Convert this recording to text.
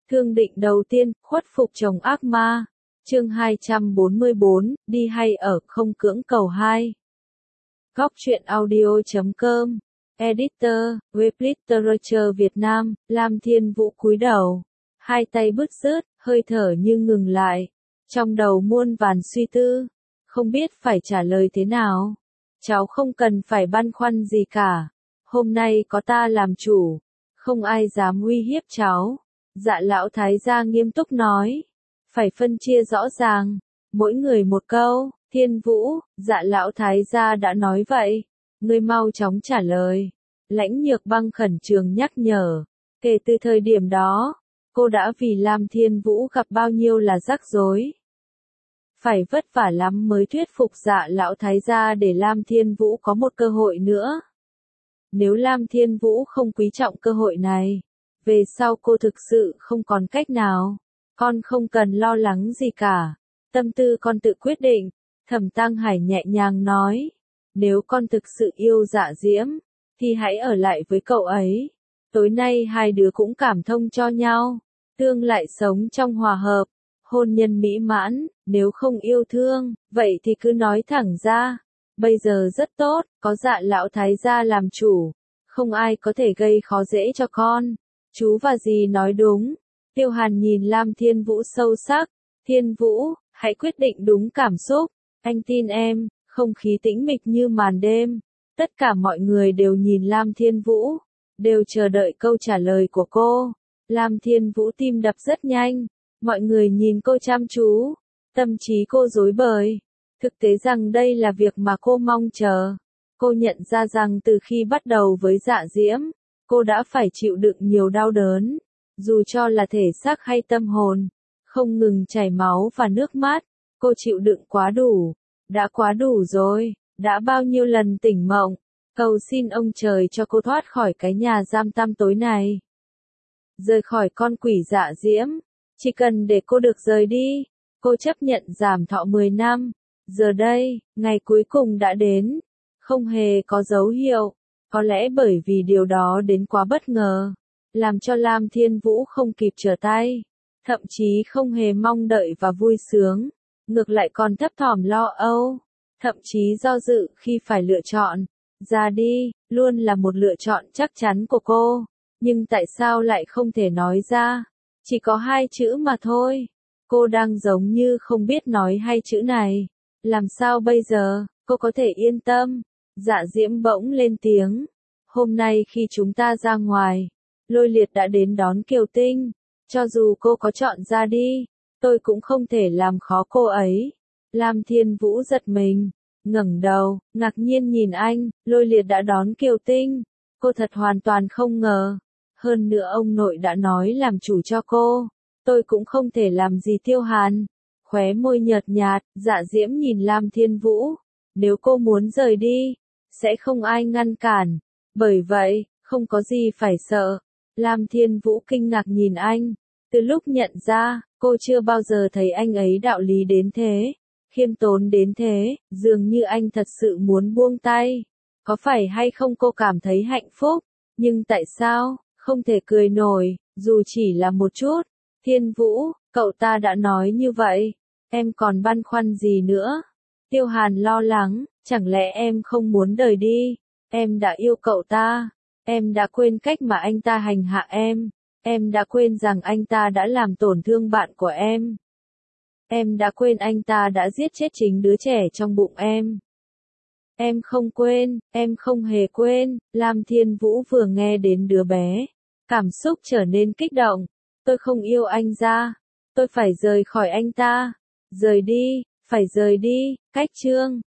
Thương định đầu tiên, khuất phục chồng ác ma. Chương 244, đi hay ở, không cưỡng cầu 2. Góc truyện audio.com. Editor, web literature Việt Nam, Lam Thiên Vũ cúi đầu. Hai tay bứt rứt, hơi thở như ngừng lại. Trong đầu muôn vàn suy tư. Không biết phải trả lời thế nào. Cháu không cần phải băn khoăn gì cả. Hôm nay có ta làm chủ. Không ai dám uy hiếp cháu. Dạ lão thái gia nghiêm túc nói. Phải phân chia rõ ràng. Mỗi người một câu. Thiên Vũ, dạ lão thái gia đã nói vậy. Ngươi mau chóng trả lời. Lãnh Nhược Băng khẩn trương nhắc nhở. Kể từ thời điểm đó, cô đã vì Lam Thiên Vũ gặp bao nhiêu là rắc rối. Phải vất vả lắm mới thuyết phục dạ lão thái gia để Lam Thiên Vũ có một cơ hội nữa. Nếu Lam Thiên Vũ không quý trọng cơ hội này, về sau cô thực sự không còn cách nào. Con không cần lo lắng gì cả. Tâm tư con tự quyết định. Thẩm Tăng Hải nhẹ nhàng nói. Nếu con thực sự yêu Dạ Diễm, thì hãy ở lại với cậu ấy. Tối nay hai đứa cũng cảm thông cho nhau. Tương lại sống trong hòa hợp. Hôn nhân mỹ mãn, nếu không yêu thương, vậy thì cứ nói thẳng ra. Bây giờ rất tốt, có dạ lão thái gia làm chủ. Không ai có thể gây khó dễ cho con. Chú và dì nói đúng. Tiêu Hàn nhìn Lam Thiên Vũ sâu sắc. Thiên Vũ, hãy quyết định đúng cảm xúc. Anh tin em. Không khí tĩnh mịch như màn đêm. Tất cả mọi người đều nhìn Lam Thiên Vũ. Đều chờ đợi câu trả lời của cô. Lam Thiên Vũ tim đập rất nhanh. Mọi người nhìn cô chăm chú. Tâm trí cô rối bời. Thực tế rằng đây là việc mà cô mong chờ. Cô nhận ra rằng từ khi bắt đầu với Dạ Diễm, cô đã phải chịu đựng nhiều đau đớn. Dù cho là thể xác hay tâm hồn. Không ngừng chảy máu và nước mắt. Cô chịu đựng quá đủ. Đã quá đủ rồi. Đã bao nhiêu lần tỉnh mộng. Cầu xin ông trời cho cô thoát khỏi cái nhà giam tăm tối này. Rời khỏi con quỷ Dạ Diễm. Chỉ cần để cô được rời đi. Cô chấp nhận giảm thọ 10 năm. Giờ đây, ngày cuối cùng đã đến. Không hề có dấu hiệu. Có lẽ bởi vì điều đó đến quá bất ngờ. Làm cho Lam Thiên Vũ không kịp trở tay. Thậm chí không hề mong đợi và vui sướng. Ngược lại còn thấp thỏm lo âu. Thậm chí do dự khi phải lựa chọn. Ra đi, luôn là một lựa chọn chắc chắn của cô. Nhưng tại sao lại không thể nói ra? Chỉ có hai chữ mà thôi. Cô đang giống như không biết nói hai chữ này. Làm sao bây giờ, cô có thể yên tâm? Dạ Diễm bỗng lên tiếng. Hôm nay khi chúng ta ra ngoài, Lôi Liệt đã đến đón Kiều Tinh. Cho dù cô có chọn ra đi, tôi cũng không thể làm khó cô ấy. Lam Thiên Vũ giật mình, ngẩng đầu, ngạc nhiên nhìn anh. Lôi Liệt đã đón Kiều Tinh. Cô thật hoàn toàn không ngờ. Hơn nữa ông nội đã nói làm chủ cho cô. Tôi cũng không thể làm gì. Tiêu Hàn. Khóe môi nhợt nhạt, Dạ Diễm nhìn Lam Thiên Vũ. Nếu cô muốn rời đi, sẽ không ai ngăn cản. Bởi vậy, không có gì phải sợ. Lam Thiên Vũ kinh ngạc nhìn anh. Từ lúc nhận ra, cô chưa bao giờ thấy anh ấy đạo lý đến thế. Khiêm tốn đến thế, dường như anh thật sự muốn buông tay. Có phải hay không cô cảm thấy hạnh phúc? Nhưng tại sao, không thể cười nổi, dù chỉ là một chút? Thiên Vũ, cậu ta đã nói như vậy. Em còn băn khoăn gì nữa? Tiêu Hàn lo lắng, chẳng lẽ em không muốn rời đi? Em đã yêu cậu ta. Em đã quên cách mà anh ta hành hạ em. Em đã quên rằng anh ta đã làm tổn thương bạn của em. Em đã quên anh ta đã giết chết chính đứa trẻ trong bụng em. Em không quên, em không hề quên. Lam Thiên Vũ vừa nghe đến đứa bé. Cảm xúc trở nên kích động. Tôi không yêu anh ra. Tôi phải rời khỏi anh ta. Rời đi, phải rời đi. Cách chương.